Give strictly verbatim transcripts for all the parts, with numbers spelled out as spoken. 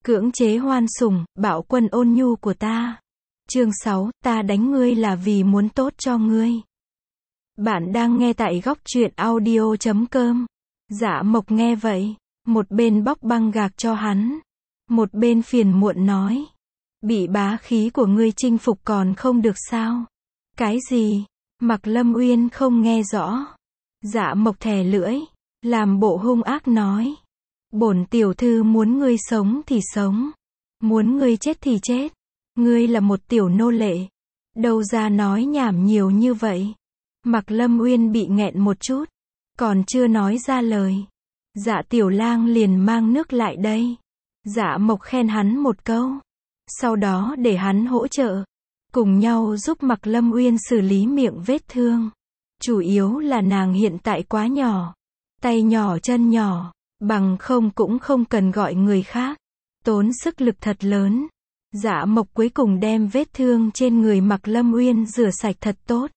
Cưỡng chế hoan sủng, bạo quân ôn nhu của ta. Chương sáu, ta đánh ngươi là vì muốn tốt cho ngươi. Bạn đang nghe tại góc truyện audio chấm com. Dạ Mộc nghe vậy, một bên bóc băng gạc cho hắn, một bên phiền muộn nói. Bị bá khí của ngươi chinh phục còn không được sao? Cái gì? Mạc Lâm Uyên không nghe rõ. Dạ Mộc thè lưỡi, làm bộ hung ác nói. Bổn tiểu thư muốn ngươi sống thì sống, muốn ngươi chết thì chết. Ngươi là một tiểu nô lệ, đâu ra nói nhảm nhiều như vậy. Mạc Lâm Uyên bị nghẹn một chút, còn chưa nói ra lời. Dạ tiểu lang liền mang nước lại đây. Dạ Mộc khen hắn một câu, sau đó để hắn hỗ trợ, cùng nhau giúp Mạc Lâm Uyên xử lý miệng vết thương. Chủ yếu là nàng hiện tại quá nhỏ, tay nhỏ chân nhỏ, bằng không cũng không cần gọi người khác, tốn sức lực thật lớn. Dạ Mộc cuối cùng đem vết thương trên người Mạc Lâm Uyên rửa sạch thật tốt.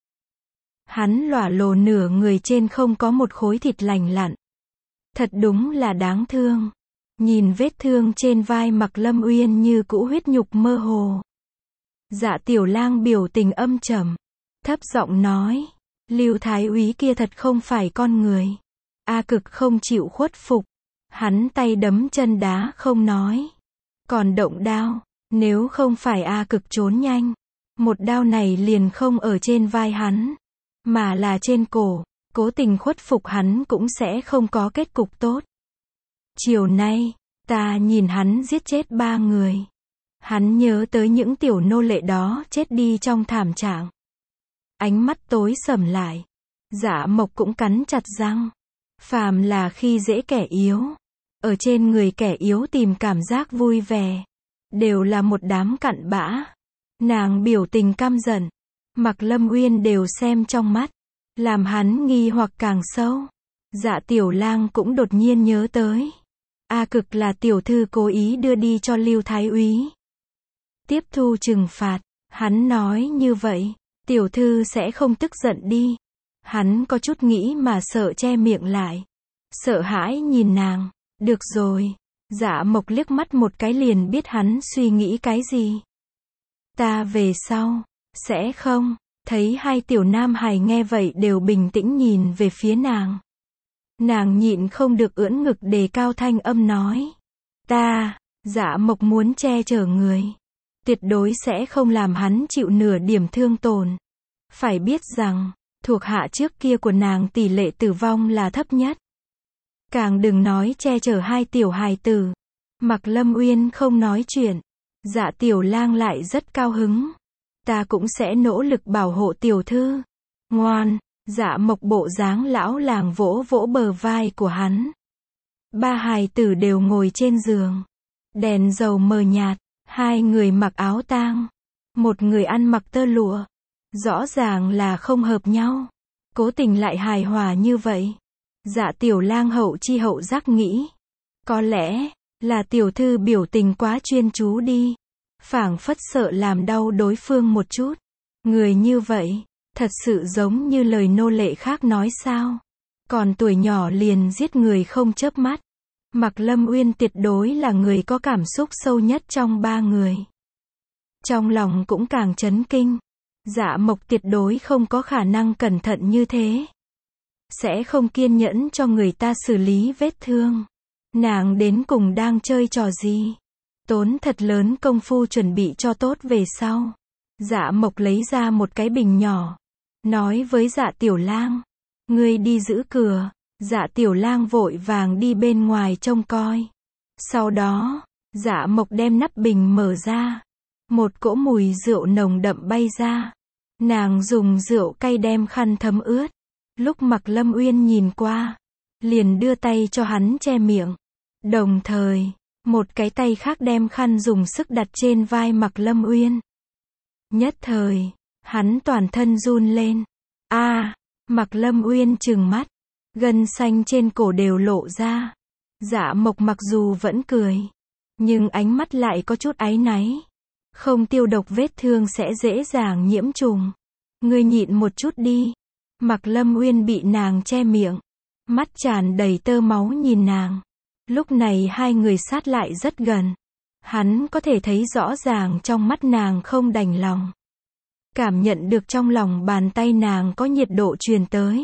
Hắn lỏa lồ nửa người trên không có một khối thịt lành lặn. Thật đúng là đáng thương. Nhìn vết thương trên vai Mạc Lâm Uyên như cũ huyết nhục mơ hồ. Dạ tiểu lang biểu tình âm trầm, thấp giọng nói, Lưu Thái úy kia thật không phải con người. A Cực không chịu khuất phục, hắn tay đấm chân đá không nói, còn động đao. Nếu không phải A Cực trốn nhanh, một đao này liền không ở trên vai hắn, mà là trên cổ, cố tình khuất phục hắn cũng sẽ không có kết cục tốt. Chiều nay, ta nhìn hắn giết chết ba người. Hắn nhớ tới những tiểu nô lệ đó chết đi trong thảm trạng. Ánh mắt tối sầm lại. Dạ Mộc cũng cắn chặt răng. Phàm là khi dễ kẻ yếu, ở trên người kẻ yếu tìm cảm giác vui vẻ, đều là một đám cặn bã. Nàng biểu tình căm giận, Mạc Lâm Uyên đều xem trong mắt, làm hắn nghi hoặc càng sâu. Dạ tiểu lang cũng đột nhiên nhớ tới, A Cực là tiểu thư cố ý đưa đi cho Lưu Thái úy, tiếp thu trừng phạt. Hắn nói như vậy, tiểu thư sẽ không tức giận đi. Hắn có chút nghĩ mà sợ che miệng lại, sợ hãi nhìn nàng. Được rồi. Dạ Mộc liếc mắt một cái liền biết hắn suy nghĩ cái gì. Ta về sau, sẽ không. Thấy hai tiểu nam hài nghe vậy đều bình tĩnh nhìn về phía nàng. Nàng nhịn không được ưỡn ngực đề cao thanh âm nói. Ta, Dạ Mộc muốn che chở người, tuyệt đối sẽ không làm hắn chịu nửa điểm thương tổn. Phải biết rằng, thuộc hạ trước kia của nàng tỷ lệ tử vong là thấp nhất. Càng đừng nói che chở hai tiểu hài tử. Mạc Lâm Uyên không nói chuyện. Dạ tiểu lang lại rất cao hứng. Ta cũng sẽ nỗ lực bảo hộ tiểu thư. Ngoan. Dạ Mộc bộ dáng lão làng vỗ vỗ bờ vai của hắn. Ba hài tử đều ngồi trên giường. Đèn dầu mờ nhạt. Hai người mặc áo tang, một người ăn mặc tơ lụa. Rõ ràng là không hợp nhau, cố tình lại hài hòa như vậy. Dạ tiểu lang hậu chi hậu giác nghĩ, có lẽ là tiểu thư biểu tình quá chuyên chú đi, phảng phất sợ làm đau đối phương một chút. Người như vậy, thật sự giống như lời nô lệ khác nói sao? Còn tuổi nhỏ liền giết người không chớp mắt. Mạc Lâm Uyên tuyệt đối là người có cảm xúc sâu nhất trong ba người. Trong lòng cũng càng chấn kinh. Dạ Mộc tuyệt đối không có khả năng cẩn thận như thế. Sẽ không kiên nhẫn cho người ta xử lý vết thương. Nàng đến cùng đang chơi trò gì? Tốn thật lớn công phu chuẩn bị cho tốt về sau. Dạ Mộc lấy ra một cái bình nhỏ, nói với Dạ tiểu lang, ngươi đi giữ cửa. Dạ tiểu lang vội vàng đi bên ngoài trông coi. Sau đó, Dạ Mộc đem nắp bình mở ra. Một cỗ mùi rượu nồng đậm bay ra. Nàng dùng rượu cay đem khăn thấm ướt. Lúc Mạc Lâm Uyên nhìn qua, liền đưa tay cho hắn che miệng. Đồng thời, một cái tay khác đem khăn dùng sức đặt trên vai Mạc Lâm Uyên. Nhất thời, hắn toàn thân run lên. A, à, Mạc Lâm Uyên trừng mắt, gân xanh trên cổ đều lộ ra. Dạ Mộc mặc dù vẫn cười, nhưng ánh mắt lại có chút áy náy. Không tiêu độc vết thương sẽ dễ dàng nhiễm trùng. Ngươi nhịn một chút đi. Mạc Lâm Uyên bị nàng che miệng, mắt tràn đầy tơ máu nhìn nàng. Lúc này hai người sát lại rất gần. Hắn có thể thấy rõ ràng trong mắt nàng không đành lòng. Cảm nhận được trong lòng bàn tay nàng có nhiệt độ truyền tới.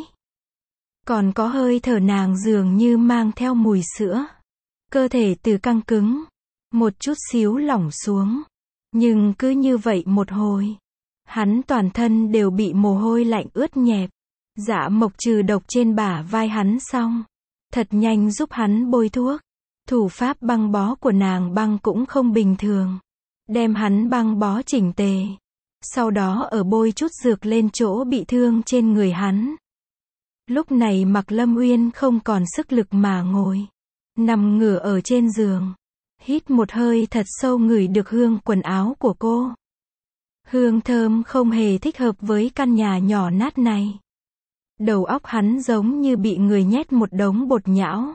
Còn có hơi thở nàng dường như mang theo mùi sữa. Cơ thể từ căng cứng, một chút xíu lỏng xuống. Nhưng cứ như vậy một hồi, hắn toàn thân đều bị mồ hôi lạnh ướt nhẹp. Dạ Mộc trừ độc trên bả vai hắn xong, thật nhanh giúp hắn bôi thuốc. Thủ pháp băng bó của nàng băng cũng không bình thường. Đem hắn băng bó chỉnh tề. Sau đó ở bôi chút dược lên chỗ bị thương trên người hắn. Lúc này Mạc Lâm Uyên không còn sức lực mà ngồi. Nằm ngửa ở trên giường. Hít một hơi thật sâu ngửi được hương quần áo của cô. Hương thơm không hề thích hợp với căn nhà nhỏ nát này. Đầu óc hắn giống như bị người nhét một đống bột nhão.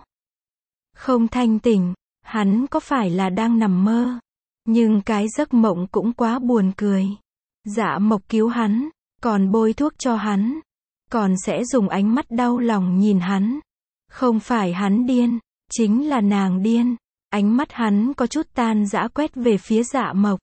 Không thanh tỉnh, hắn có phải là đang nằm mơ? Nhưng cái giấc mộng cũng quá buồn cười. Dạ Mộc cứu hắn, còn bôi thuốc cho hắn, còn sẽ dùng ánh mắt đau lòng nhìn hắn. Không phải hắn điên, chính là nàng điên. Ánh mắt hắn có chút tan rã quét về phía Dạ Mộc.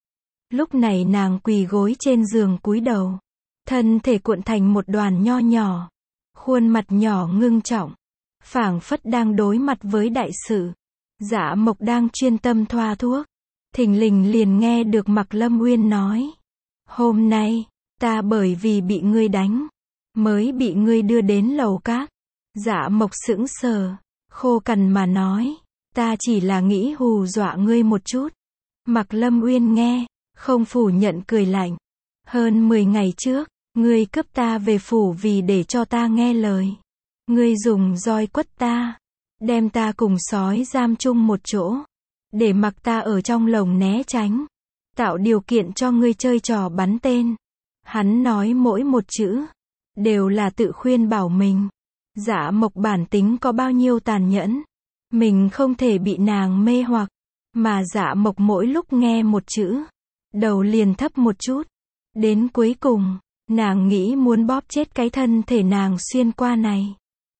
Lúc này nàng quỳ gối trên giường cúi đầu, thân thể cuộn thành một đoàn nho nhỏ, khuôn mặt nhỏ ngưng trọng, phảng phất đang đối mặt với đại sự. Dạ Mộc đang chuyên tâm thoa thuốc, thình lình liền nghe được Mạc Lâm Uyên nói: "Hôm nay, ta bởi vì bị ngươi đánh, mới bị ngươi đưa đến lầu các." Dạ Mộc sững sờ, khô cằn mà nói: "Ta chỉ là nghĩ hù dọa ngươi một chút." Mạc Lâm Uyên nghe, không phủ nhận cười lạnh: "Hơn mười ngày trước, ngươi cướp ta về phủ vì để cho ta nghe lời. Ngươi dùng roi quất ta, đem ta cùng sói giam chung một chỗ, để mặc ta ở trong lồng né tránh, tạo điều kiện cho ngươi chơi trò bắn tên." Hắn nói mỗi một chữ, đều là tự khuyên bảo mình. Dạ Mộc bản tính có bao nhiêu tàn nhẫn, mình không thể bị nàng mê hoặc. Mà Dạ Mộc mỗi lúc nghe một chữ, đầu liền thấp một chút. Đến cuối cùng, nàng nghĩ muốn bóp chết cái thân thể nàng xuyên qua này.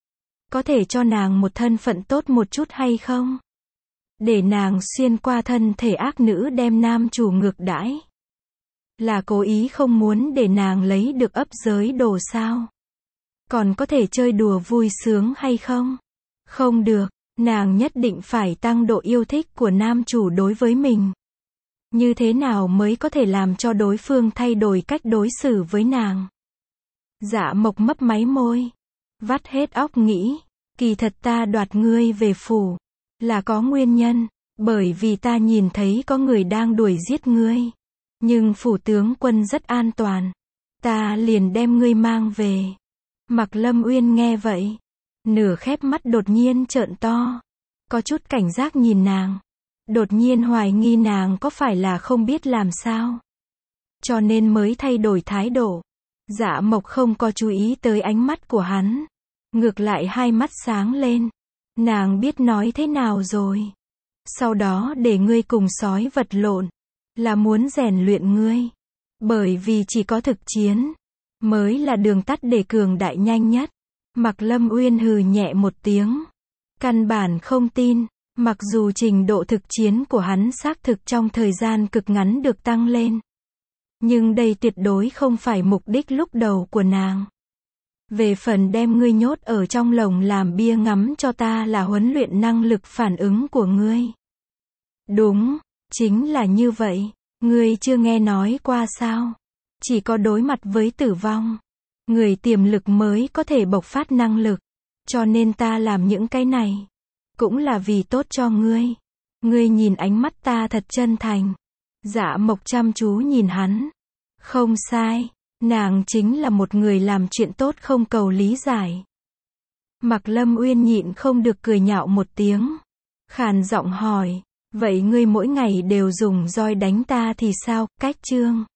Có thể cho nàng một thân phận tốt một chút hay không? Để nàng xuyên qua thân thể ác nữ đem nam chủ ngược đãi. Là cố ý không muốn để nàng lấy được ấp giới đồ sao? Còn có thể chơi đùa vui sướng hay không? Không được, nàng nhất định phải tăng độ yêu thích của nam chủ đối với mình. Như thế nào mới có thể làm cho đối phương thay đổi cách đối xử với nàng? Dạ Mộc mấp máy môi, vắt hết óc nghĩ, kỳ thật ta đoạt ngươi về phủ, là có nguyên nhân, bởi vì ta nhìn thấy có người đang đuổi giết ngươi. Nhưng phủ tướng quân rất an toàn, ta liền đem ngươi mang về. Mạc Lâm Uyên nghe vậy, nửa khép mắt đột nhiên trợn to, có chút cảnh giác nhìn nàng. Đột nhiên hoài nghi nàng có phải là không biết làm sao, cho nên mới thay đổi thái độ. Dạ Mộc không có chú ý tới ánh mắt của hắn, ngược lại hai mắt sáng lên. Nàng biết nói thế nào rồi. Sau đó để ngươi cùng sói vật lộn, là muốn rèn luyện ngươi. Bởi vì chỉ có thực chiến, mới là đường tắt để cường đại nhanh nhất. Mạc Lâm Uyên hừ nhẹ một tiếng. Căn bản không tin. Mặc dù trình độ thực chiến của hắn xác thực trong thời gian cực ngắn được tăng lên. Nhưng đây tuyệt đối không phải mục đích lúc đầu của nàng. Về phần đem ngươi nhốt ở trong lồng làm bia ngắm cho ta là huấn luyện năng lực phản ứng của ngươi. Đúng, chính là như vậy. Ngươi chưa nghe nói qua sao? Chỉ có đối mặt với tử vong, người tiềm lực mới có thể bộc phát năng lực. Cho nên ta làm những cái này, cũng là vì tốt cho ngươi. Ngươi nhìn ánh mắt ta thật chân thành. Dạ Mộc chăm chú nhìn hắn. Không sai, nàng chính là một người làm chuyện tốt không cầu lý giải. Mạc Lâm Uyên nhịn không được cười nhạo một tiếng. Khàn giọng hỏi, vậy ngươi mỗi ngày đều dùng roi đánh ta thì sao? Cách chương